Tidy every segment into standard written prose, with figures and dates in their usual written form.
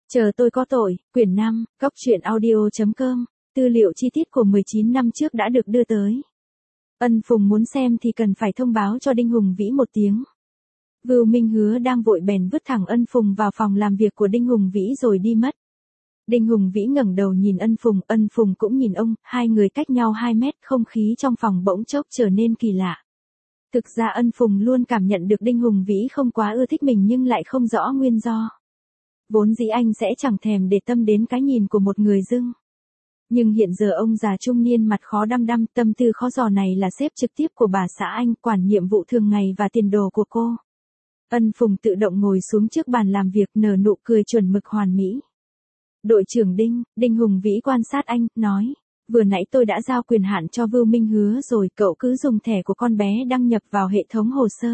Chờ tôi có tội, quyển 5, góc truyện audio.com, tư liệu chi tiết của 19 năm trước đã được đưa tới. Ân Phùng muốn xem thì cần phải thông báo cho Đinh Hùng Vĩ một tiếng. Vưu Minh Hứa đang vội bèn vứt thẳng Ân Phùng vào phòng làm việc của Đinh Hùng Vĩ rồi đi mất. Đinh Hùng Vĩ ngẩng đầu nhìn Ân Phùng cũng nhìn ông, hai người cách nhau 2 mét, không khí trong phòng bỗng chốc trở nên kỳ lạ. Thực ra Ân Phùng luôn cảm nhận được Đinh Hùng Vĩ không quá ưa thích mình nhưng lại không rõ nguyên do. Vốn dĩ anh sẽ chẳng thèm để tâm đến cái nhìn của một người dưng. Nhưng hiện giờ ông già trung niên mặt khó đăm đăm, tâm tư khó dò này là sếp trực tiếp của bà xã anh, quản nhiệm vụ thường ngày và tiền đồ của cô. Ân Phùng tự động ngồi xuống trước bàn làm việc, nở nụ cười chuẩn mực hoàn mỹ. Đội trưởng Đinh Hùng Vĩ quan sát anh, nói, vừa nãy tôi đã giao quyền hạn cho Vưu Minh Hứa rồi, cậu cứ dùng thẻ của con bé đăng nhập vào hệ thống hồ sơ.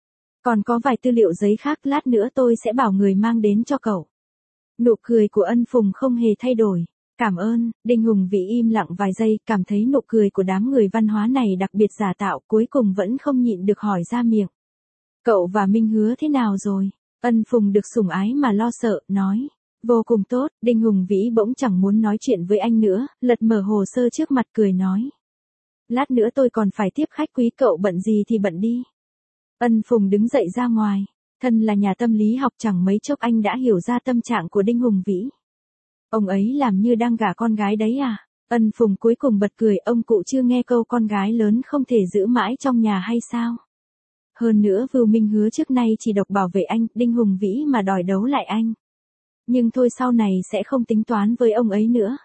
Còn có vài tư liệu giấy khác, lát nữa tôi sẽ bảo người mang đến cho cậu. Nụ cười của Ân Phùng không hề thay đổi. Cảm ơn. Đinh Hùng Vĩ im lặng vài giây, cảm thấy nụ cười của đám người văn hóa này đặc biệt giả tạo, cuối cùng vẫn không nhịn được hỏi ra miệng. Cậu và Minh Hứa thế nào rồi? Ân Phùng được sủng ái mà lo sợ, nói. Vô cùng tốt. Đinh Hùng Vĩ bỗng chẳng muốn nói chuyện với anh nữa, lật mở hồ sơ trước mặt cười nói. Lát nữa tôi còn phải tiếp khách quý, cậu bận gì thì bận đi. Ân Phùng đứng dậy ra ngoài. Thân là nhà tâm lý học, chẳng mấy chốc anh đã hiểu ra tâm trạng của Đinh Hùng Vĩ. Ông ấy làm như đang gả con gái đấy à? Ân Phùng cuối cùng bật cười, ông cụ chưa nghe câu con gái lớn không thể giữ mãi trong nhà hay sao? Hơn nữa Vưu Minh Hứa trước nay chỉ độc bảo vệ anh, Đinh Hùng Vĩ mà đòi đấu lại anh. Nhưng thôi, sau này sẽ không tính toán với ông ấy nữa.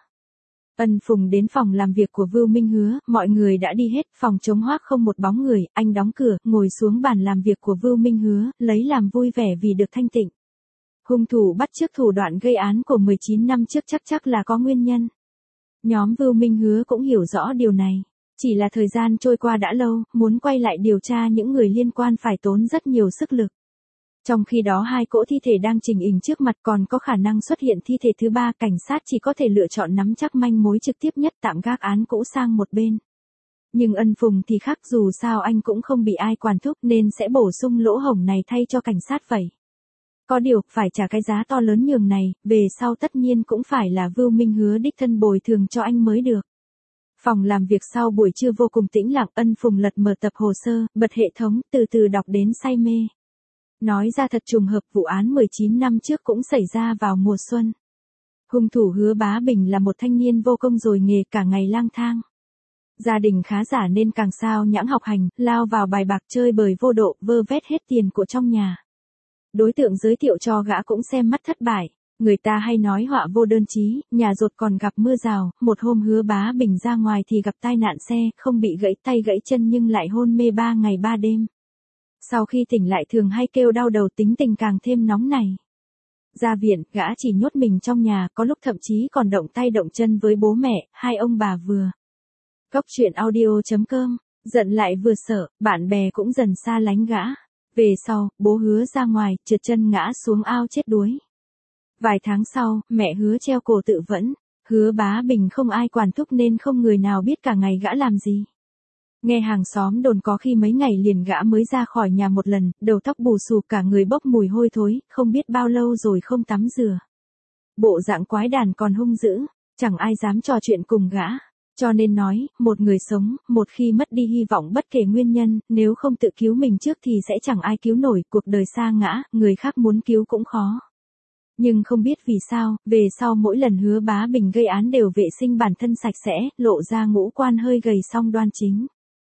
Ân Phùng đến phòng làm việc của Vưu Minh Hứa, mọi người đã đi hết, phòng trống hoác không một bóng người, anh đóng cửa, ngồi xuống bàn làm việc của Vưu Minh Hứa, lấy làm vui vẻ vì được thanh tịnh. Hung thủ bắt chước thủ đoạn gây án của 19 năm trước chắc là có nguyên nhân. Nhóm Vưu Minh Hứa cũng hiểu rõ điều này. Chỉ là thời gian trôi qua đã lâu, muốn quay lại điều tra những người liên quan phải tốn rất nhiều sức lực. Trong khi đó 2 cỗ thi thể đang trình hình trước mặt, còn có khả năng xuất hiện thi thể thứ 3, cảnh sát chỉ có thể lựa chọn nắm chắc manh mối trực tiếp nhất, tạm gác án cũ sang một bên. Nhưng Ân Phùng thì khác, dù sao anh cũng không bị ai quản thúc nên sẽ bổ sung lỗ hổng này thay cho cảnh sát vậy. Có điều, phải trả cái giá to lớn nhường này, về sau tất nhiên cũng phải là Vưu Minh Hứa đích thân bồi thường cho anh mới được. Phòng làm việc sau buổi trưa vô cùng tĩnh lặng, Ân Phùng lật mở tập hồ sơ, bật hệ thống, từ từ đọc đến say mê. Nói ra thật trùng hợp, vụ án 19 năm trước cũng xảy ra vào mùa xuân. Hung thủ Hứa Bá Bình là một thanh niên vô công rồi nghề, cả ngày lang thang. Gia đình khá giả nên càng sao nhãng học hành, lao vào bài bạc chơi bời vô độ, vơ vét hết tiền của trong nhà. Đối tượng giới thiệu cho gã cũng xem mắt thất bại. Người ta hay nói họa vô đơn chí, nhà dột còn gặp mưa rào. Một hôm Hứa Bá Bình ra ngoài thì gặp tai nạn xe, không bị gãy tay gãy chân nhưng lại hôn mê 3 ngày 3 đêm. Sau khi tỉnh lại thường hay kêu đau đầu, tính tình càng thêm nóng này. Ra viện, gã chỉ nhốt mình trong nhà, có lúc thậm chí còn động tay động chân với bố mẹ, hai ông bà vừa. Góc truyện audio.com, giận lại vừa sợ, bạn bè cũng dần xa lánh gã. Về sau, bố Hứa ra ngoài, trượt chân ngã xuống ao chết đuối. Vài tháng sau, mẹ Hứa treo cổ tự vẫn. Hứa Bá Bình không ai quản thúc nên không người nào biết cả ngày gã làm gì. Nghe hàng xóm đồn có khi mấy ngày liền gã mới ra khỏi nhà một lần, đầu tóc bù xù, cả người bốc mùi hôi thối, không biết bao lâu rồi không tắm rửa. Bộ dạng quái đản còn hung dữ, chẳng ai dám trò chuyện cùng gã. Cho nên nói, một người sống, một khi mất đi hy vọng bất kể nguyên nhân, nếu không tự cứu mình trước thì sẽ chẳng ai cứu nổi, cuộc đời sa ngã, người khác muốn cứu cũng khó. Nhưng không biết vì sao, về sau mỗi lần Hứa Bá Bình gây án đều vệ sinh bản thân sạch sẽ, lộ ra ngũ quan hơi gầy song đoan chính.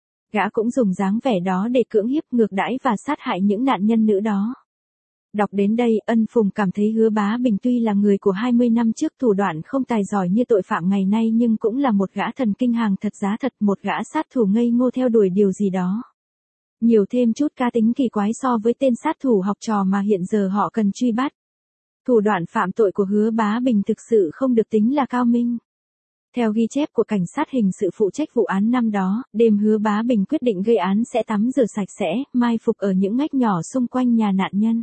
Gã cũng dùng dáng vẻ đó để cưỡng hiếp, ngược đãi và sát hại những nạn nhân nữ đó. Đọc đến đây, Ân Phùng cảm thấy Hứa Bá Bình tuy là người của 20 năm trước, thủ đoạn không tài giỏi như tội phạm ngày nay nhưng cũng là một gã thần kinh hàng thật giá thật, một gã sát thủ ngây ngô theo đuổi điều gì đó. Nhiều thêm chút cá tính kỳ quái so với tên sát thủ học trò mà hiện giờ họ cần truy bắt. Thủ đoạn phạm tội của Hứa Bá Bình thực sự không được tính là cao minh. Theo ghi chép của cảnh sát hình sự phụ trách vụ án năm đó, đêm Hứa Bá Bình quyết định gây án sẽ tắm rửa sạch sẽ, mai phục ở những ngách nhỏ xung quanh nhà nạn nhân.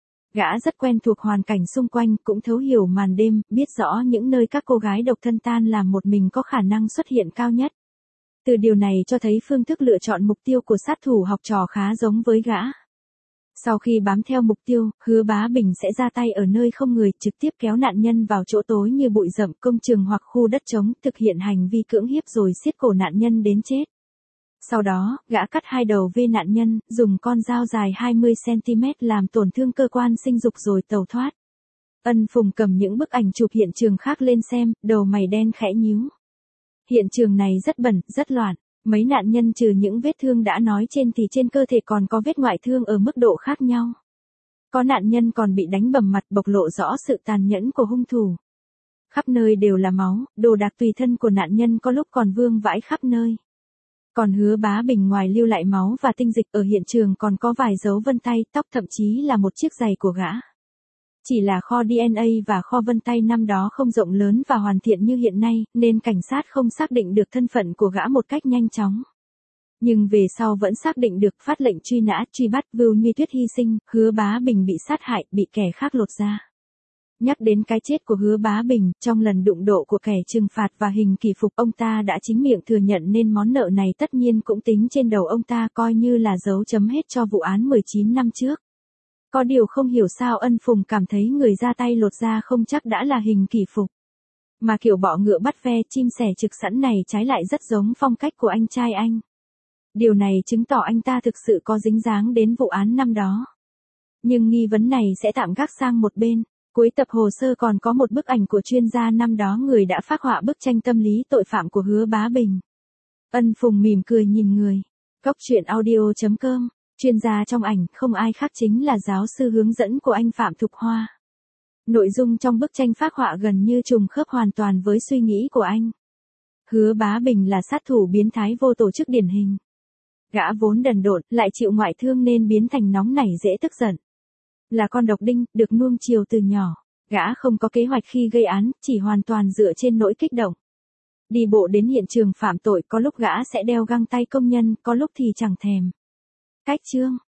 Gã rất quen thuộc hoàn cảnh xung quanh, cũng thấu hiểu màn đêm, biết rõ những nơi các cô gái độc thân tan làm một mình có khả năng xuất hiện cao nhất. Từ điều này cho thấy phương thức lựa chọn mục tiêu của sát thủ học trò khá giống với gã. Sau khi bám theo mục tiêu, Hứa Bá Bình sẽ ra tay ở nơi không người, trực tiếp kéo nạn nhân vào chỗ tối như bụi rậm, công trường hoặc khu đất trống, thực hiện hành vi cưỡng hiếp rồi siết cổ nạn nhân đến chết. Sau đó, gã cắt hai đầu vê nạn nhân, dùng con dao dài 20cm làm tổn thương cơ quan sinh dục rồi tẩu thoát. Ân Phùng cầm những bức ảnh chụp hiện trường khác lên xem, đầu mày đen khẽ nhíu. Hiện trường này rất bẩn, rất loạn. Mấy nạn nhân trừ những vết thương đã nói trên thì trên cơ thể còn có vết ngoại thương ở mức độ khác nhau. Có nạn nhân còn bị đánh bầm mặt, bộc lộ rõ sự tàn nhẫn của hung thủ. Khắp nơi đều là máu, đồ đạc tùy thân của nạn nhân có lúc còn vương vãi khắp nơi. Còn Hứa Bá Bình ngoài lưu lại máu và tinh dịch ở hiện trường còn có vài dấu vân tay, tóc, thậm chí là một chiếc giày của gã. Chỉ là kho DNA và kho vân tay năm đó không rộng lớn và hoàn thiện như hiện nay, nên cảnh sát không xác định được thân phận của gã một cách nhanh chóng. Nhưng về sau vẫn xác định được, phát lệnh truy nã, truy bắt. Vưu Như Tuyết hy sinh, Hứa Bá Bình bị sát hại, bị kẻ khác lột da. Nhắc đến cái chết của Hứa Bá Bình, trong lần đụng độ của kẻ trừng phạt và hình kỷ phục, ông ta đã chính miệng thừa nhận nên món nợ này tất nhiên cũng tính trên đầu ông ta, coi như là dấu chấm hết cho vụ án 19 năm trước. Có điều không hiểu sao Ân Phùng cảm thấy người ra tay lột da không chắc đã là hình kỷ phục. Mà kiểu bọ ngựa bắt ve, chim sẻ trực sẵn này trái lại rất giống phong cách của anh trai anh. Điều này chứng tỏ anh ta thực sự có dính dáng đến vụ án năm đó. Nhưng nghi vấn này sẽ tạm gác sang một bên. Cuối tập hồ sơ còn có một bức ảnh của chuyên gia năm đó, người đã phác họa bức tranh tâm lý tội phạm của Hứa Bá Bình. Ân Phùng mỉm cười nhìn người. Goctruyện.audio.com. Chuyên gia trong ảnh không ai khác chính là giáo sư hướng dẫn của anh Phạm Thục Hoa. Nội dung trong bức tranh phác họa gần như trùng khớp hoàn toàn với suy nghĩ của anh. Hứa Bá Bình là sát thủ biến thái vô tổ chức điển hình. Gã vốn đần độn, lại chịu ngoại thương nên biến thành nóng nảy dễ tức giận. Là con độc đinh, được nuông chiều từ nhỏ. Gã không có kế hoạch khi gây án, chỉ hoàn toàn dựa trên nỗi kích động. Đi bộ đến hiện trường phạm tội, có lúc gã sẽ đeo găng tay công nhân, có lúc thì chẳng thèm. Cách chương